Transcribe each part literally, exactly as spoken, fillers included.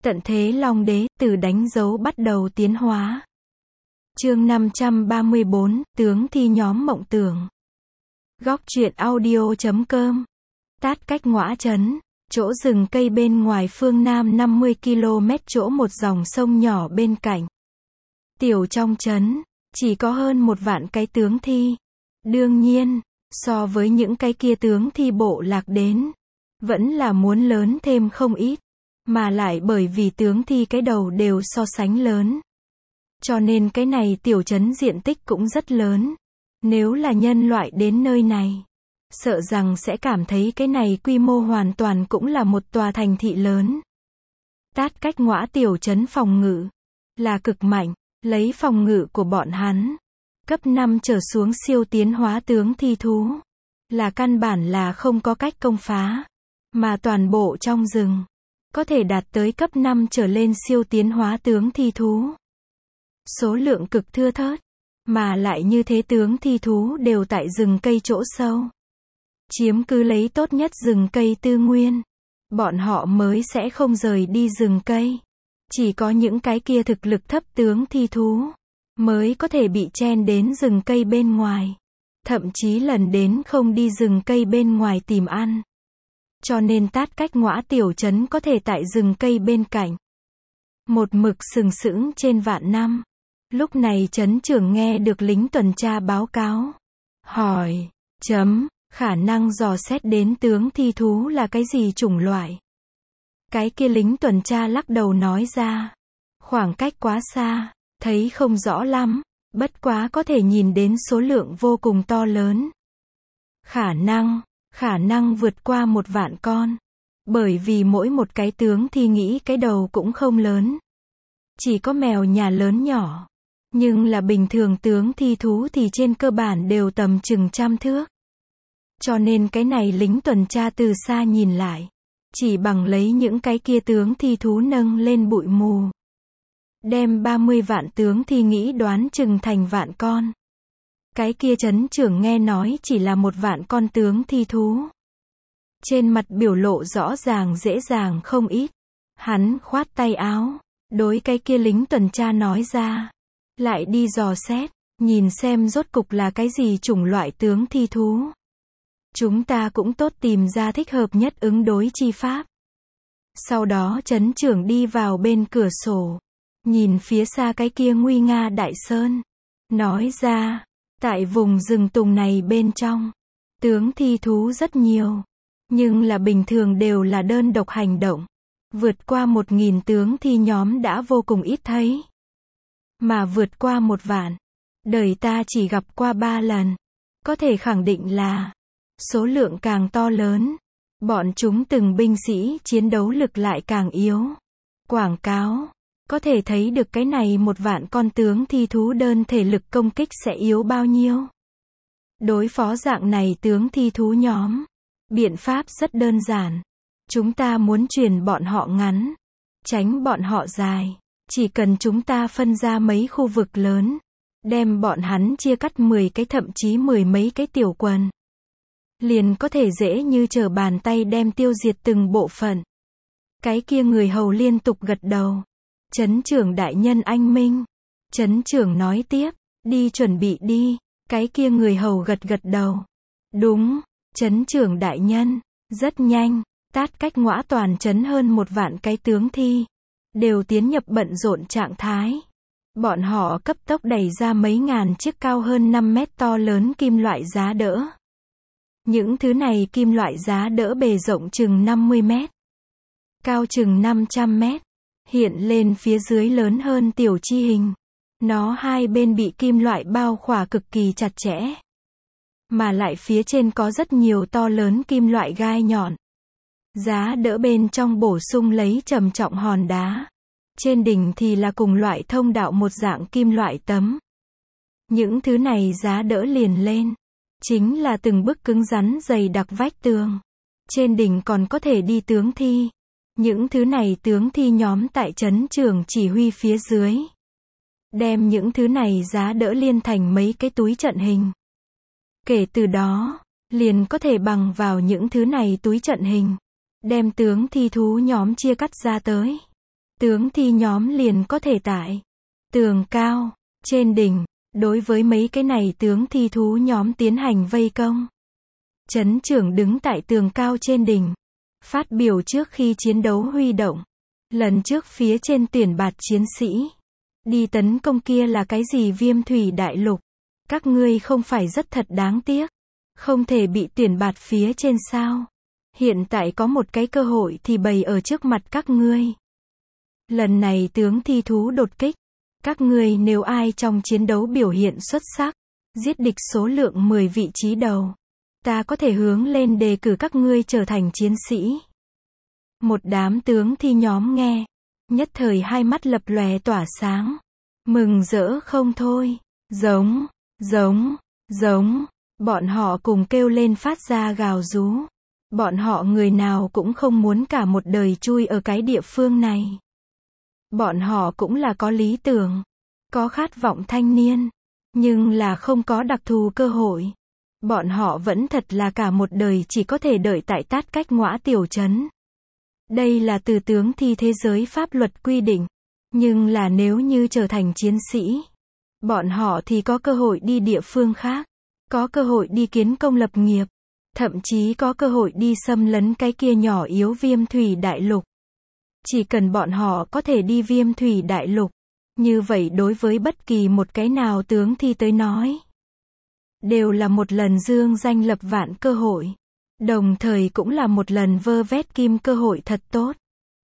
Tận thế Long Đế, từ đánh dấu bắt đầu tiến hóa. Chương năm trăm ba mươi bốn, tướng thi nhóm mộng tưởng. Góc truyện audio chấm com. Tát Cách Ngõa Trấn, chỗ rừng cây bên ngoài phương Nam năm mươi ki lô mét chỗ một dòng sông nhỏ bên cạnh. Tiểu trong trấn, chỉ có hơn một vạn cái tướng thi. Đương nhiên, so với những cái kia tướng thi bộ lạc đến, vẫn là muốn lớn thêm không ít. Mà lại bởi vì tướng thi cái đầu đều so sánh lớn. Cho nên cái này tiểu trấn diện tích cũng rất lớn. Nếu là nhân loại đến nơi này, sợ rằng sẽ cảm thấy cái này quy mô hoàn toàn cũng là một tòa thành thị lớn. Tát Cách Ngõa tiểu trấn phòng ngự là cực mạnh, lấy phòng ngự của bọn hắn, cấp năm trở xuống siêu tiến hóa tướng thi thú, là căn bản là không có cách công phá, mà toàn bộ trong rừng có thể đạt tới cấp năm trở lên siêu tiến hóa tướng thi thú. Số lượng cực thưa thớt, mà lại như thế tướng thi thú đều tại rừng cây chỗ sâu. Chiếm cứ lấy tốt nhất rừng cây tư nguyên. Bọn họ mới sẽ không rời đi rừng cây. Chỉ có những cái kia thực lực thấp tướng thi thú mới có thể bị chen đến rừng cây bên ngoài. Thậm chí lần đến không đi rừng cây bên ngoài tìm ăn. Cho nên Tát Cách Ngõa tiểu trấn có thể tại rừng cây bên cạnh. Một mực sừng sững trên vạn năm. Lúc này trấn trưởng nghe được lính tuần tra báo cáo. Hỏi, chấm, khả năng dò xét đến tướng thi thú là cái gì chủng loại? Cái kia lính tuần tra lắc đầu nói ra. Khoảng cách quá xa, thấy không rõ lắm, bất quá có thể nhìn đến số lượng vô cùng to lớn. Khả năng, khả năng vượt qua một vạn con. Bởi vì mỗi một cái tướng thi nghĩ cái đầu cũng không lớn. Chỉ có mèo nhà lớn nhỏ. Nhưng là bình thường tướng thi thú thì trên cơ bản đều tầm chừng trăm thước. Cho nên cái này lính tuần tra từ xa nhìn lại. Chỉ bằng lấy những cái kia tướng thi thú nâng lên bụi mù. Đem ba mươi vạn tướng thi nghĩ đoán chừng thành vạn con. Cái kia trấn trưởng nghe nói chỉ là một vạn con tướng thi thú. Trên mặt biểu lộ rõ ràng dễ dàng không ít. Hắn khoát tay áo, đối cái kia lính tuần tra nói ra. Lại đi dò xét, nhìn xem rốt cục là cái gì chủng loại tướng thi thú. Chúng ta cũng tốt tìm ra thích hợp nhất ứng đối chi pháp. Sau đó trấn trưởng đi vào bên cửa sổ. Nhìn phía xa cái kia nguy nga đại sơn. Nói ra, tại vùng rừng tùng này bên trong, tướng thi thú rất nhiều. Nhưng là bình thường đều là đơn độc hành động. Vượt qua một nghìn tướng thi nhóm đã vô cùng ít thấy. Mà vượt qua một vạn, đời ta chỉ gặp qua ba lần. Có thể khẳng định là, số lượng càng to lớn, bọn chúng từng binh sĩ chiến đấu lực lại càng yếu. Quảng cáo, có thể thấy được cái này một vạn con tướng thi thú đơn thể lực công kích sẽ yếu bao nhiêu. Đối phó dạng này tướng thi thú nhóm, biện pháp rất đơn giản. Chúng ta muốn truyền bọn họ ngắn, tránh bọn họ dài. Chỉ cần chúng ta phân ra mấy khu vực lớn, đem bọn hắn chia cắt mười cái thậm chí mười mấy cái tiểu quần, liền có thể dễ như trở bàn tay đem tiêu diệt từng bộ phận. Cái kia người hầu liên tục gật đầu. Trấn trưởng đại nhân anh minh. Trấn trưởng nói tiếp, đi chuẩn bị đi. Cái kia người hầu gật gật đầu. Đúng, trấn trưởng đại nhân. Rất nhanh, Tát Cách Ngõa toàn trấn hơn một vạn cái tướng thi. Đều tiến nhập bận rộn trạng thái. Bọn họ cấp tốc đẩy ra mấy ngàn chiếc cao hơn năm mét to lớn kim loại giá đỡ. Những thứ này kim loại giá đỡ bề rộng chừng năm mươi mét. Cao chừng năm trăm mét. Hiện lên phía dưới lớn hơn tiểu chi hình. Nó hai bên bị kim loại bao khỏa cực kỳ chặt chẽ. Mà lại phía trên có rất nhiều to lớn kim loại gai nhọn. Giá đỡ bên trong bổ sung lấy trầm trọng hòn đá. Trên đỉnh thì là cùng loại thông đạo một dạng kim loại tấm. Những thứ này giá đỡ liền lên. Chính là từng bức cứng rắn dày đặc vách tường. Trên đỉnh còn có thể đi tướng thi. Những thứ này tướng thi nhóm tại trấn trưởng chỉ huy phía dưới. Đem những thứ này giá đỡ liên thành mấy cái túi trận hình. Kể từ đó, liền có thể bằng vào những thứ này túi trận hình. Đem tướng thi thú nhóm chia cắt ra tới. tướng thi nhóm liền có thể tại tường cao, trên đỉnh, đối với mấy cái này tướng thi thú nhóm tiến hành vây công. Trấn trưởng đứng tại tường cao trên đỉnh, phát biểu trước khi chiến đấu huy động. Lần trước phía trên tuyển bạt chiến sĩ đi tấn công kia là cái gì Viêm Thủy Đại Lục? Các ngươi không phải rất thật đáng tiếc, không thể bị tuyển bạt phía trên sao? Hiện tại có một cái cơ hội thì bày ở trước mặt các ngươi. Lần này tướng thi thú đột kích, các ngươi nếu ai trong chiến đấu biểu hiện xuất sắc, giết địch số lượng mười vị trí đầu, ta có thể hướng lên đề cử các ngươi trở thành chiến sĩ. Một đám tướng thi nhóm nghe, nhất thời hai mắt lập lòe tỏa sáng, mừng rỡ không thôi. Giống, giống, giống, bọn họ cùng kêu lên phát ra gào rú. Bọn họ người nào cũng không muốn cả một đời chui ở cái địa phương này. Bọn họ cũng là có lý tưởng, có khát vọng thanh niên, nhưng là không có đặc thù cơ hội. Bọn họ vẫn thật là cả một đời chỉ có thể đợi tại Tát Cách Ngõa tiểu trấn. Đây là từ tướng thi thế giới pháp luật quy định. Nhưng là nếu như trở thành chiến sĩ, bọn họ thì có cơ hội đi địa phương khác, có cơ hội đi kiến công lập nghiệp, thậm chí có cơ hội đi xâm lấn cái kia nhỏ yếu Viêm Thủy Đại Lục. Chỉ cần bọn họ có thể đi Viêm Thủy Đại Lục, như vậy đối với bất kỳ một cái nào tướng thi tới nói, đều là một lần dương danh lập vạn cơ hội, đồng thời cũng là một lần vơ vét kim cơ hội thật tốt.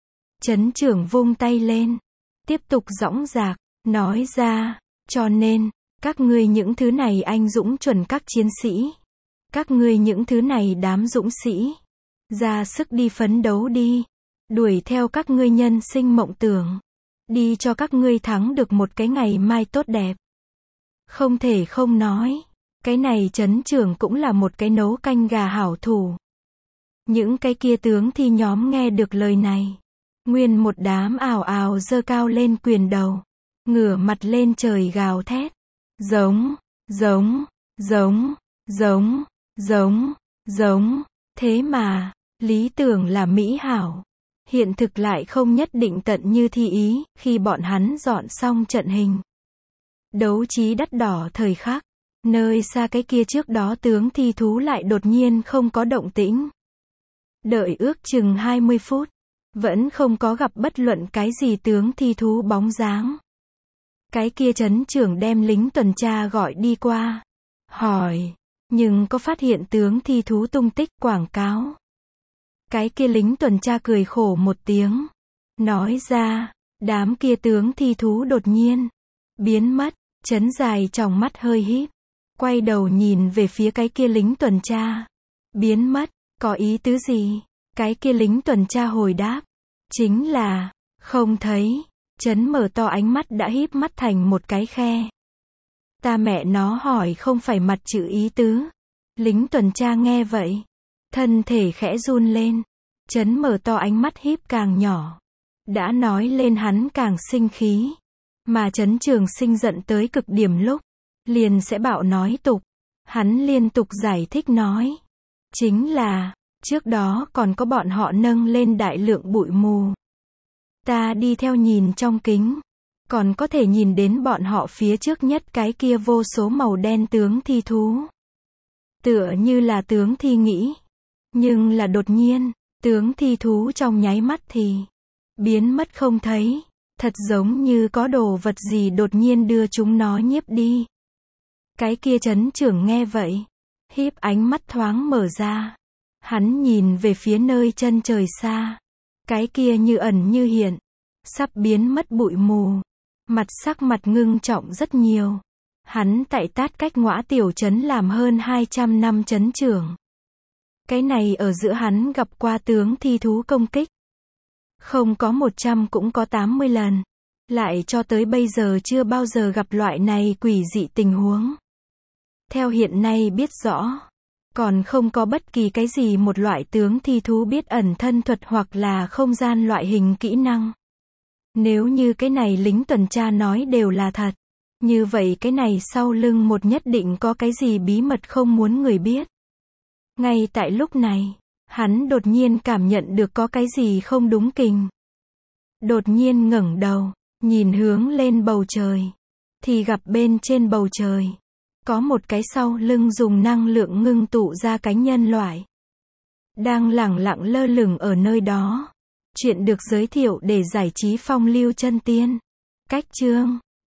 Trấn trưởng vung tay lên, tiếp tục dõng dạc, nói ra, cho nên, các ngươi những thứ này anh dũng chuẩn các chiến sĩ, các ngươi những thứ này đám dũng sĩ, ra sức đi phấn đấu đi, đuổi theo các ngươi nhân sinh mộng tưởng, đi cho các ngươi thắng được một cái ngày mai tốt đẹp. Không thể không nói, cái này trấn trưởng cũng là một cái nấu canh gà hảo thủ. Những cái kia tướng thi nhóm nghe được lời này, nguyên một đám ào ào giơ cao lên quyền đầu, ngửa mặt lên trời gào thét, giống, giống, giống, giống, giống, giống. Thế mà, lý tưởng là mỹ hảo, hiện thực lại không nhất định tận như thi ý. Khi bọn hắn dọn xong trận hình, đấu trí đắt đỏ thời khắc, nơi xa cái kia trước đó tướng thi thú lại đột nhiên không có động tĩnh. Đợi ước chừng hai mươi phút, vẫn không có gặp bất luận cái gì tướng thi thú bóng dáng. Cái kia trấn trưởng đem lính tuần tra gọi đi qua, hỏi, nhưng có phát hiện tướng thi thú tung tích quảng cáo. Cái kia lính tuần tra cười khổ một tiếng, nói ra, đám kia tướng thi thú đột nhiên biến mất. Trấn dài tròng mắt hơi híp, quay đầu nhìn về phía cái kia lính tuần tra. Biến mất, có ý tứ gì? Cái kia lính tuần tra hồi đáp, chính là, không thấy. Trấn mở to ánh mắt đã híp mắt thành một cái khe. Ta mẹ nó hỏi không phải mặt chữ ý tứ. Lính tuần tra nghe vậy, thân thể khẽ run lên. Trấn mở to ánh mắt híp càng nhỏ, đã nói lên hắn càng sinh khí. Mà Trấn Trường Sinh giận tới cực điểm lúc, liền sẽ bạo nói tục. Hắn liên tục giải thích nói, chính là, trước đó còn có bọn họ nâng lên đại lượng bụi mù. Ta đi theo nhìn trong kính, còn có thể nhìn đến bọn họ phía trước nhất cái kia vô số màu đen tướng thi thú. Tựa như là tướng thi nghĩ. Nhưng là đột nhiên, tướng thi thú trong nháy mắt thì biến mất không thấy. Thật giống như có đồ vật gì đột nhiên đưa chúng nó nhiếp đi. Cái kia trấn trưởng nghe vậy, híp ánh mắt thoáng mở ra. Hắn nhìn về phía nơi chân trời xa. Cái kia như ẩn như hiện, sắp biến mất bụi mù. Mặt sắc mặt ngưng trọng rất nhiều. Hắn tại Tát Cách Ngõa tiểu trấn làm hơn hai trăm năm trấn trưởng. Cái này ở giữa hắn gặp qua tướng thi thú công kích. Không có một trăm cũng có tám mươi lần. Lại cho tới bây giờ chưa bao giờ gặp loại này quỷ dị tình huống. Theo hiện nay biết rõ, còn không có bất kỳ cái gì một loại tướng thi thú biết ẩn thân thuật hoặc là không gian loại hình kỹ năng. Nếu như cái này lính tuần tra nói đều là thật, như vậy cái này sau lưng một nhất định có cái gì bí mật không muốn người biết. Ngay tại lúc này, hắn đột nhiên cảm nhận được có cái gì không đúng kình. Đột nhiên ngẩng đầu, nhìn hướng lên bầu trời, thì gặp bên trên bầu trời, có một cái sau lưng dùng năng lượng ngưng tụ ra cánh nhân loại, đang lẳng lặng lơ lửng ở nơi đó. Chuyện được giới thiệu để giải trí phong lưu chân tiên. Cách chương